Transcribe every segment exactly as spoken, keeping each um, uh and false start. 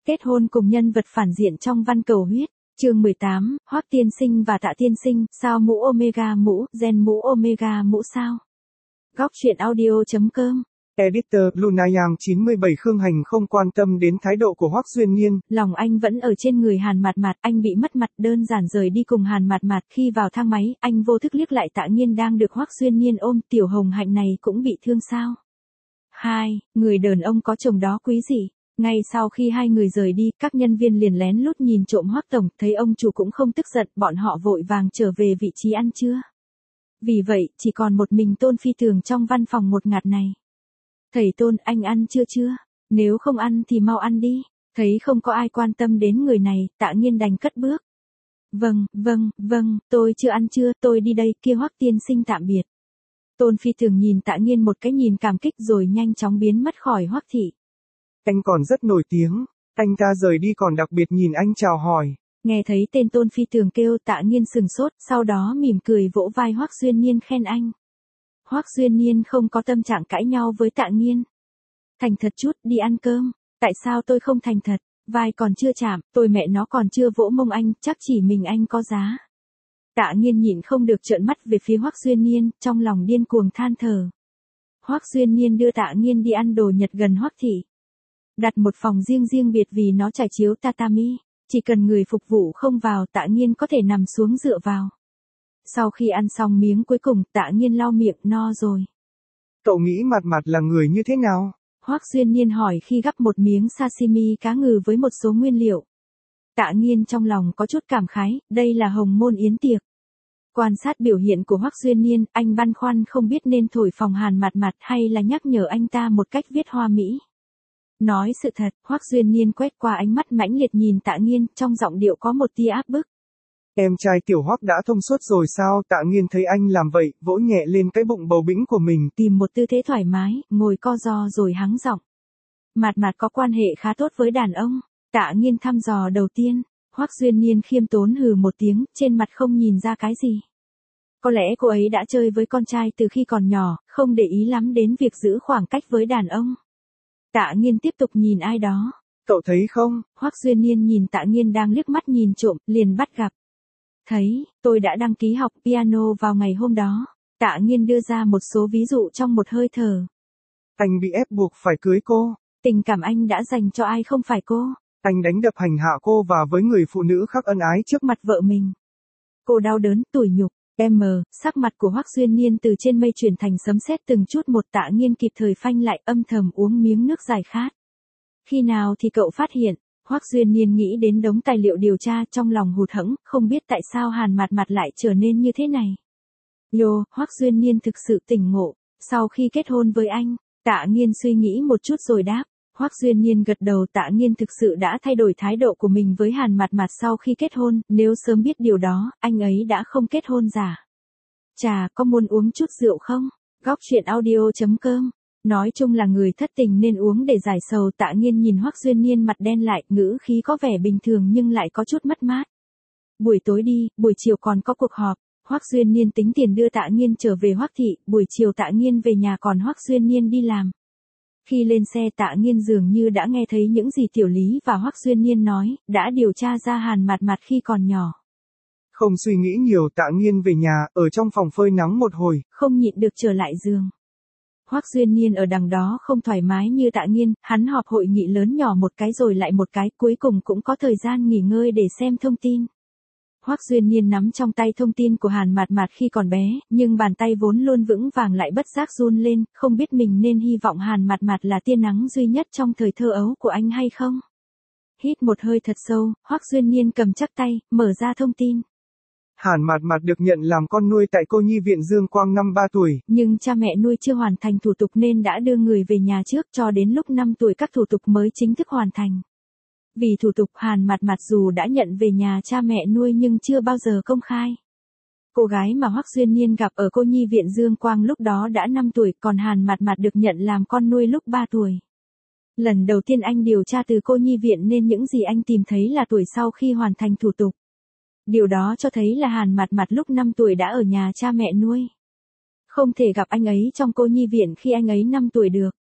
Kết hôn cùng nhân vật phản diện trong văn cầu huyết. Chương mười tám, Hoắc tiên sinh và Tạ tiên sinh, sao mũ Omega mũ, gen mũ Omega mũ sao? Góc truyện audio chấm com. Editor Lunayang chín mươi bảy Khương Hành không quan tâm đến thái độ của Hoắc Duyên Niên. Lòng anh vẫn ở trên người Hàn Mạt Mạt, anh bị mất mặt đơn giản rời đi cùng Hàn Mạt Mạt. Khi vào thang máy, anh vô thức liếc lại Tạ Nghiên đang được Hoắc Duyên Niên ôm, tiểu hồng hạnh này cũng bị thương sao? Hai, người đàn ông có chồng đó quý gì? Ngay sau khi hai người rời đi, các nhân viên liền lén lút nhìn trộm Hoắc tổng, thấy ông chủ cũng không tức giận, bọn họ vội vàng trở về vị trí ăn trưa. Vì vậy, chỉ còn một mình Tôn Phi Tường trong văn phòng một ngạt này. Thầy Tôn, anh ăn chưa chưa? Nếu không ăn thì mau ăn đi. Thấy không có ai quan tâm đến người này, Tạ Nghiên đành cất bước. Vâng, vâng, vâng, tôi chưa ăn chưa, tôi đi đây, kia Hoắc tiên sinh tạm biệt. Tôn Phi Tường nhìn Tạ Nghiên một cái nhìn cảm kích rồi nhanh chóng biến mất khỏi Hoắc thị. Anh còn rất nổi tiếng, anh ta rời đi còn đặc biệt nhìn anh chào hỏi. Nghe thấy tên Tôn Phi Tường kêu, Tạ Nghiên sừng sốt, sau đó mỉm cười vỗ vai Hoắc Duyên Niên khen anh. Hoắc Duyên Niên không có tâm trạng cãi nhau với Tạ Nghiên. Thành thật chút, đi ăn cơm. Tại sao tôi không thành thật? Vai còn chưa chạm, tôi mẹ nó còn chưa vỗ mông anh, chắc chỉ mình anh có giá. Tạ Nghiên nhịn không được trợn mắt về phía Hoắc Duyên Niên, trong lòng điên cuồng than thở. Hoắc Duyên Niên đưa Tạ Nghiên đi ăn đồ Nhật gần Hoắc thị. Đặt một phòng riêng riêng biệt vì nó trải chiếu tatami, chỉ cần người phục vụ không vào Tạ Nghiên có thể nằm xuống dựa vào. Sau khi ăn xong miếng cuối cùng, Tạ Nghiên lau miệng, no rồi. Cậu nghĩ Mạt Mạt là người như thế nào? Hoắc Duyên Niên hỏi khi gắp một miếng sashimi cá ngừ với một số nguyên liệu. Tạ Nghiên trong lòng có chút cảm khái, đây là hồng môn yến tiệc. Quan sát biểu hiện của Hoắc Duyên Niên, anh băn khoăn không biết nên thổi phồng Hàn Mạt Mạt hay là nhắc nhở anh ta một cách viết hoa mỹ. Nói sự thật, Hoắc Duyên Niên quét qua ánh mắt mãnh liệt nhìn Tạ Nghiên, trong giọng điệu có một tia áp bức. Em trai tiểu Hoắc đã thông suốt rồi sao? Tạ Nghiên thấy anh làm vậy, vỗ nhẹ lên cái bụng bầu bĩnh của mình. Tìm một tư thế thoải mái, ngồi co ro rồi hắng giọng. Mạt Mạt có quan hệ khá tốt với đàn ông. Tạ Nghiên thăm dò đầu tiên. Hoắc Duyên Niên khiêm tốn hừ một tiếng, trên mặt không nhìn ra cái gì. Có lẽ cô ấy đã chơi với con trai từ khi còn nhỏ, không để ý lắm đến việc giữ khoảng cách với đàn ông. Tạ Nghiên tiếp tục nhìn ai đó. Cậu thấy không? Hoắc Duyên Niên nhìn Tạ Nghiên đang liếc mắt nhìn trộm, liền bắt gặp. Thấy, tôi đã đăng ký học piano vào ngày hôm đó. Tạ Nghiên đưa ra một số ví dụ trong một hơi thở. Anh bị ép buộc phải cưới cô. Tình cảm anh đã dành cho ai không phải cô. Anh đánh đập hành hạ cô và với người phụ nữ khác ân ái trước mặt vợ mình. Cô đau đớn, tủi nhục. Em mờ, sắc mặt của Hoắc Duyên Niên từ trên mây chuyển thành sấm sét từng chút một. Tạ Nghiên kịp thời phanh lại, âm thầm uống miếng nước giải khát. Khi nào thì cậu phát hiện? Hoắc Duyên Niên nghĩ đến đống tài liệu điều tra, trong lòng hụt hẫng, không biết tại sao Hàn Mạt Mạt lại trở nên như thế này. Yo, Hoắc Duyên Niên thực sự tỉnh ngộ, sau khi kết hôn với anh. Tạ Nghiên suy nghĩ một chút rồi đáp. Hoắc Duyên Niên gật đầu. Tạ Nghiên thực sự đã thay đổi thái độ của mình với Hàn Mạt Mạt sau khi kết hôn, nếu sớm biết điều đó, anh ấy đã không kết hôn giả. Chà, có muốn uống chút rượu không? Góc truyện audio chấm com. Nói chung là người thất tình nên uống để giải sầu. Tạ Nghiên nhìn Hoắc Duyên Niên mặt đen lại, ngữ khí có vẻ bình thường nhưng lại có chút mất mát. Buổi tối đi, buổi chiều còn có cuộc họp. Hoắc Duyên Niên tính tiền đưa Tạ Nghiên trở về Hoắc thị, buổi chiều Tạ Nghiên về nhà còn Hoắc Duyên Niên đi làm. Khi lên xe Tạ Nghiên dường như đã nghe thấy những gì Tiểu Lý và Hoắc Duyên Niên nói, đã điều tra ra Hàn Mạt Mạt khi còn nhỏ. Không suy nghĩ nhiều, Tạ Nghiên về nhà, ở trong phòng phơi nắng một hồi. Không nhịn được trở lại giường. Hoắc Duyên Niên ở đằng đó không thoải mái như Tạ Nghiên, hắn họp hội nghị lớn nhỏ một cái rồi lại một cái, cuối cùng cũng có thời gian nghỉ ngơi để xem thông tin. Hoắc Duyên Niên nắm trong tay thông tin của Hàn Mạt Mạt khi còn bé, nhưng bàn tay vốn luôn vững vàng lại bất giác run lên, không biết mình nên hy vọng Hàn Mạt Mạt là tia nắng duy nhất trong thời thơ ấu của anh hay không. Hít một hơi thật sâu, Hoắc Duyên Niên cầm chắc tay, mở ra thông tin. Hàn Mạt Mạt được nhận làm con nuôi tại cô nhi viện Dương Quang năm ba tuổi. Nhưng cha mẹ nuôi chưa hoàn thành thủ tục nên đã đưa người về nhà trước, cho đến lúc năm tuổi các thủ tục mới chính thức hoàn thành. Vì thủ tục, Hàn Mạt Mạt dù đã nhận về nhà cha mẹ nuôi nhưng chưa bao giờ công khai. Cô gái mà Hoắc Duyên Niên gặp ở cô nhi viện Dương Quang lúc đó đã năm tuổi, còn Hàn Mạt Mạt được nhận làm con nuôi lúc ba tuổi. Lần đầu tiên anh điều tra từ cô nhi viện nên những gì anh tìm thấy là tuổi sau khi hoàn thành thủ tục. Điều đó cho thấy là Hàn Mạt Mạt lúc năm tuổi đã ở nhà cha mẹ nuôi. Không thể gặp anh ấy trong cô nhi viện khi anh ấy năm tuổi được.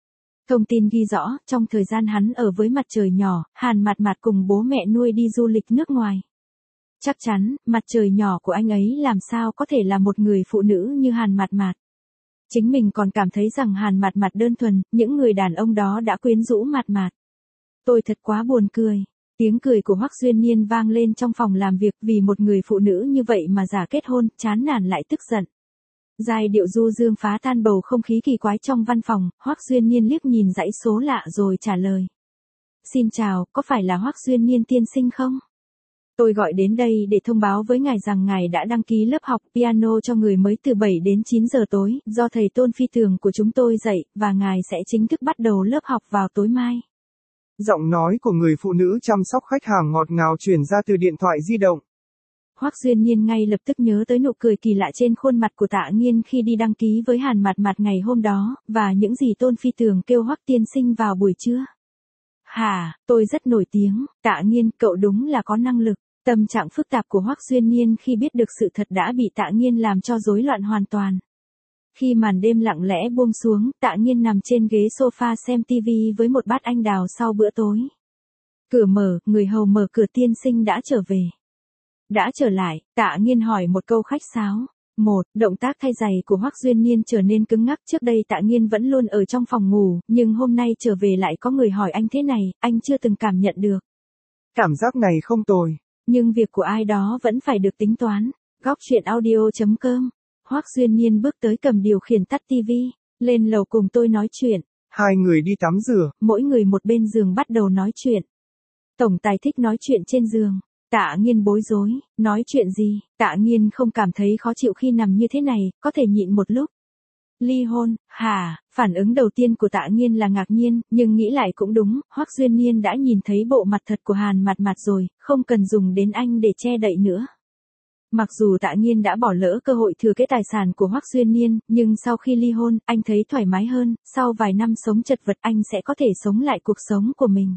Thông tin ghi rõ, trong thời gian hắn ở với Mặt Trời nhỏ, Hàn Mạt Mạt cùng bố mẹ nuôi đi du lịch nước ngoài. Chắc chắn, Mặt Trời nhỏ của anh ấy làm sao có thể là một người phụ nữ như Hàn Mạt Mạt. Chính mình còn cảm thấy rằng Hàn Mạt Mạt đơn thuần, những người đàn ông đó đã quyến rũ Mạt Mạt. Tôi thật quá buồn cười. Tiếng cười của Hoắc Duyên Niên vang lên trong phòng làm việc vì một người phụ nữ như vậy mà giả kết hôn, chán nản lại tức giận. Giai điệu du dương phá tan bầu không khí kỳ quái trong văn phòng, Hoắc Duyên Niên liếc nhìn dãy số lạ rồi trả lời. Xin chào, có phải là Hoắc Duyên Niên tiên sinh không? Tôi gọi đến đây để thông báo với ngài rằng ngài đã đăng ký lớp học piano cho người mới từ bảy đến chín giờ tối, do thầy Tôn Phi Tường của chúng tôi dạy, và ngài sẽ chính thức bắt đầu lớp học vào tối mai. Giọng nói của người phụ nữ chăm sóc khách hàng ngọt ngào truyền ra từ điện thoại di động. Hoắc Duyên Niên ngay lập tức nhớ tới nụ cười kỳ lạ trên khuôn mặt của Tạ Nghiên khi đi đăng ký với Hàn Mạt Mạt ngày hôm đó, và những gì Tôn Phi Tường kêu Hoắc tiên sinh vào buổi trưa. Hà, tôi rất nổi tiếng, Tạ Nghiên, cậu đúng là có năng lực. Tâm trạng phức tạp của Hoắc Duyên Niên khi biết được sự thật đã bị Tạ Nghiên làm cho rối loạn hoàn toàn. Khi màn đêm lặng lẽ buông xuống, Tạ Nghiên nằm trên ghế sofa xem tivi với một bát anh đào sau bữa tối. Cửa mở, người hầu mở cửa tiên sinh đã trở về. Đã trở lại, Tạ Nghiên hỏi một câu khách sáo. Một, động tác thay giày của Hoắc Duyên Niên trở nên cứng ngắc. Trước đây Tạ Nghiên vẫn luôn ở trong phòng ngủ, nhưng hôm nay trở về lại có người hỏi anh thế này, anh chưa từng cảm nhận được. Cảm giác này không tồi. Nhưng việc của ai đó vẫn phải được tính toán. Góc truyện audio chấm com. Hoắc Duyên Niên bước tới cầm điều khiển tắt tivi, lên lầu cùng tôi nói chuyện. Hai người đi tắm rửa. Mỗi người một bên giường bắt đầu nói chuyện. Tổng tài thích nói chuyện trên giường. Tạ Nghiên bối rối, nói chuyện gì? Tạ Nghiên không cảm thấy khó chịu khi nằm như thế này, có thể nhịn một lúc. Ly hôn, hả? Phản ứng đầu tiên của Tạ Nghiên là ngạc nhiên, nhưng nghĩ lại cũng đúng, Hoắc Duyên Niên đã nhìn thấy bộ mặt thật của Hàn Mạt Mạt rồi, không cần dùng đến anh để che đậy nữa. Mặc dù Tạ Nghiên đã bỏ lỡ cơ hội thừa kế tài sản của Hoắc Duyên Niên, nhưng sau khi ly hôn, anh thấy thoải mái hơn, sau vài năm sống chật vật anh sẽ có thể sống lại cuộc sống của mình.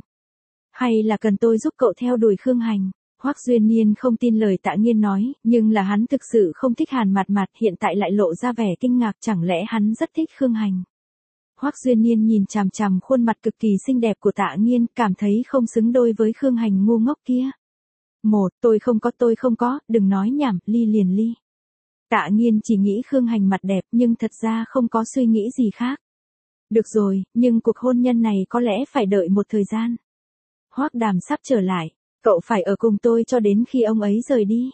Hay là cần tôi giúp cậu theo đuổi Khương Hành? Hoắc Duyên Niên không tin lời Tạ Nghiên nói, nhưng là hắn thực sự không thích Hàn Mạt Mạt, hiện tại lại lộ ra vẻ kinh ngạc, chẳng lẽ hắn rất thích Khương Hành. Hoắc Duyên Niên nhìn chằm chằm khuôn mặt cực kỳ xinh đẹp của Tạ Nghiên, cảm thấy không xứng đôi với Khương Hành ngu ngốc kia. Một, tôi không có tôi không có, đừng nói nhảm, ly liền ly. Tạ Nghiên chỉ nghĩ Khương Hành mặt đẹp nhưng thật ra không có suy nghĩ gì khác. Được rồi, nhưng cuộc hôn nhân này có lẽ phải đợi một thời gian. Hoắc Đàm sắp trở lại. Cậu phải ở cùng tôi cho đến khi ông ấy rời đi.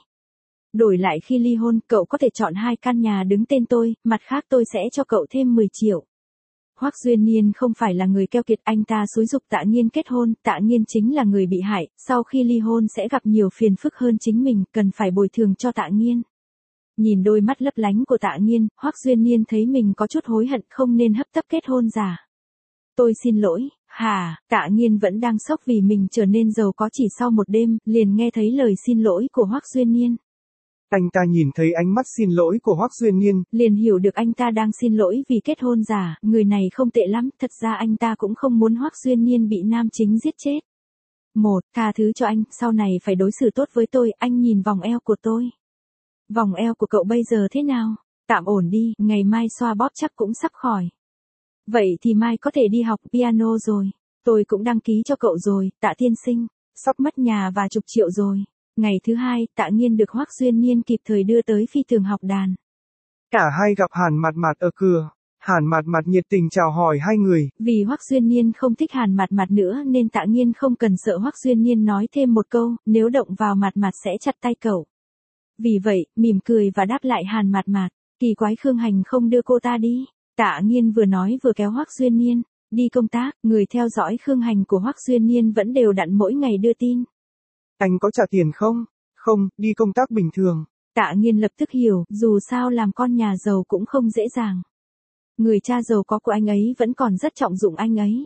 Đổi lại khi ly hôn, cậu có thể chọn hai căn nhà đứng tên tôi, mặt khác tôi sẽ cho cậu thêm mười triệu. Hoắc Duyên Niên không phải là người keo kiệt, anh ta xúi giục Tạ Nghiên kết hôn, Tạ Nghiên chính là người bị hại, sau khi ly hôn sẽ gặp nhiều phiền phức hơn chính mình, cần phải bồi thường cho Tạ Nghiên. Nhìn đôi mắt lấp lánh của Tạ Nghiên, Hoắc Duyên Niên thấy mình có chút hối hận không nên hấp tấp kết hôn giả. Tôi xin lỗi, hà, Tạ Nghiên vẫn đang sốc vì mình trở nên giàu có chỉ sau một đêm, liền nghe thấy lời xin lỗi của Hoắc Duyên Niên. Anh ta nhìn thấy ánh mắt xin lỗi của Hoắc Duyên Niên, liền hiểu được anh ta đang xin lỗi vì kết hôn giả, người này không tệ lắm, thật ra anh ta cũng không muốn Hoắc Duyên Niên bị nam chính giết chết. Một, tha thứ cho anh, sau này phải đối xử tốt với tôi, anh nhìn vòng eo của tôi. Vòng eo của cậu bây giờ thế nào? Tạm ổn đi, ngày mai xoa bóp chắc cũng sắp khỏi. Vậy thì mai có thể đi học piano rồi. Tôi cũng đăng ký cho cậu rồi, Tạ tiên sinh. Sắp mất nhà và chục triệu rồi. Ngày thứ hai, Tạ Nghiên được Hoắc Duyên Niên kịp thời đưa tới phi tường học đàn. Cả hai gặp Hàn Mạt Mạt ở cửa. Hàn Mạt Mạt nhiệt tình chào hỏi hai người. Vì Hoắc Duyên Niên không thích Hàn Mạt Mạt nữa nên Tạ Nghiên không cần sợ Hoắc Duyên Niên nói thêm một câu, nếu động vào Mạt Mạt sẽ chặt tay cậu. Vì vậy, mỉm cười và đáp lại Hàn Mạt Mạt, kỳ quái Khương Hành không đưa cô ta đi. Tạ Nghiên vừa nói vừa kéo Hoắc Duyên Niên đi công tác, người theo dõi Khương Hành của Hoắc Duyên Niên vẫn đều đặn mỗi ngày đưa tin. Anh có trả tiền không? Không, đi công tác bình thường. Tạ Nghiên lập tức hiểu, dù sao làm con nhà giàu cũng không dễ dàng. Người cha giàu có của anh ấy vẫn còn rất trọng dụng anh ấy.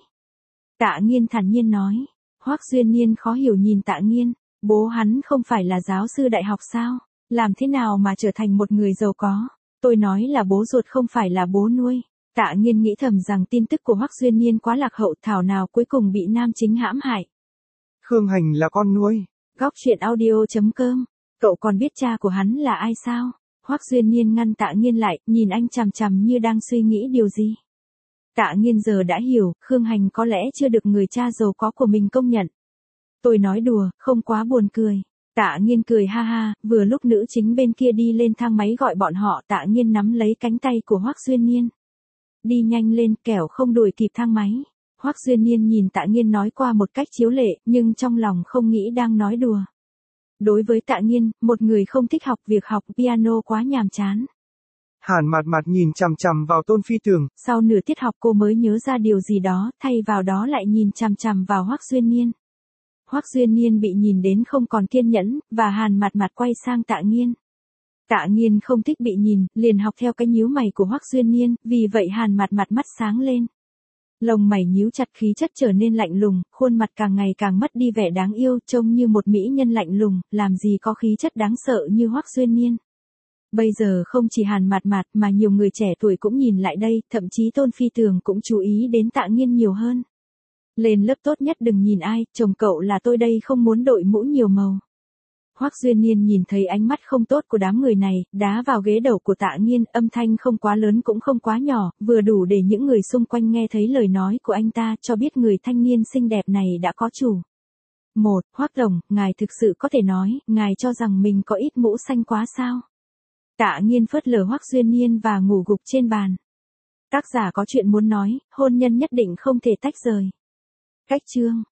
Tạ Nghiên thản nhiên nói. Hoắc Duyên Niên khó hiểu nhìn Tạ Nghiên, bố hắn không phải là giáo sư đại học sao? Làm thế nào mà trở thành một người giàu có? Tôi nói là bố ruột không phải là bố nuôi. Tạ Nghiên nghĩ thầm rằng tin tức của Hoắc Duyên Niên quá lạc hậu, thảo nào cuối cùng bị nam chính hãm hại. Khương Hành là con nuôi. Góc truyện audio chấm com. Cậu còn biết cha của hắn là ai sao? Hoắc Duyên Niên ngăn Tạ Nghiên lại, nhìn anh chằm chằm như đang suy nghĩ điều gì. Tạ Nghiên giờ đã hiểu, Khương Hành có lẽ chưa được người cha giàu có của mình công nhận. Tôi nói đùa, không quá buồn cười. Tạ Nghiên cười ha ha, vừa lúc nữ chính bên kia đi lên thang máy gọi bọn họ, Tạ Nghiên nắm lấy cánh tay của Hoắc Duyên Niên. Đi nhanh lên, kẻo không đuổi kịp thang máy. Hoắc Duyên Niên nhìn Tạ Nghiên nói qua một cách chiếu lệ, nhưng trong lòng không nghĩ đang nói đùa. Đối với Tạ Nghiên, một người không thích học việc học piano quá nhàm chán. Hàn Mạt Mạt nhìn chằm chằm vào Tôn Phi Tường. Sau nửa tiết học cô mới nhớ ra điều gì đó, thay vào đó lại nhìn chằm chằm vào Hoắc Duyên Niên. Hoắc Duyên Niên bị nhìn đến không còn kiên nhẫn, và Hàn Mạt Mạt quay sang Tạ Nghiên. Tạ Nghiên không thích bị nhìn, liền học theo cái nhíu mày của Hoắc Duyên Niên, vì vậy Hàn Mạt Mạt mắt sáng lên. Lông mày nhíu chặt, khí chất trở nên lạnh lùng, khuôn mặt càng ngày càng mất đi vẻ đáng yêu, trông như một mỹ nhân lạnh lùng, làm gì có khí chất đáng sợ như Hoắc Duyên Niên. Bây giờ không chỉ Hàn Mạt Mạt mà nhiều người trẻ tuổi cũng nhìn lại đây, thậm chí Tôn Phi Tường cũng chú ý đến Tạ Nghiên nhiều hơn. Lên lớp tốt nhất đừng nhìn ai, chồng cậu là tôi đây không muốn đội mũ nhiều màu. Hoắc Duyên Niên nhìn thấy ánh mắt không tốt của đám người này, đá vào ghế đầu của Tạ Nghiên, âm thanh không quá lớn cũng không quá nhỏ, vừa đủ để những người xung quanh nghe thấy lời nói của anh ta, cho biết người thanh niên xinh đẹp này đã có chủ. Một, Hoắc Tổng, ngài thực sự có thể nói, ngài cho rằng mình có ít mũ xanh quá sao? Tạ Nghiên phớt lờ Hoắc Duyên Niên và ngủ gục trên bàn. Tác giả có chuyện muốn nói, hôn nhân nhất định không thể tách rời. Cách chương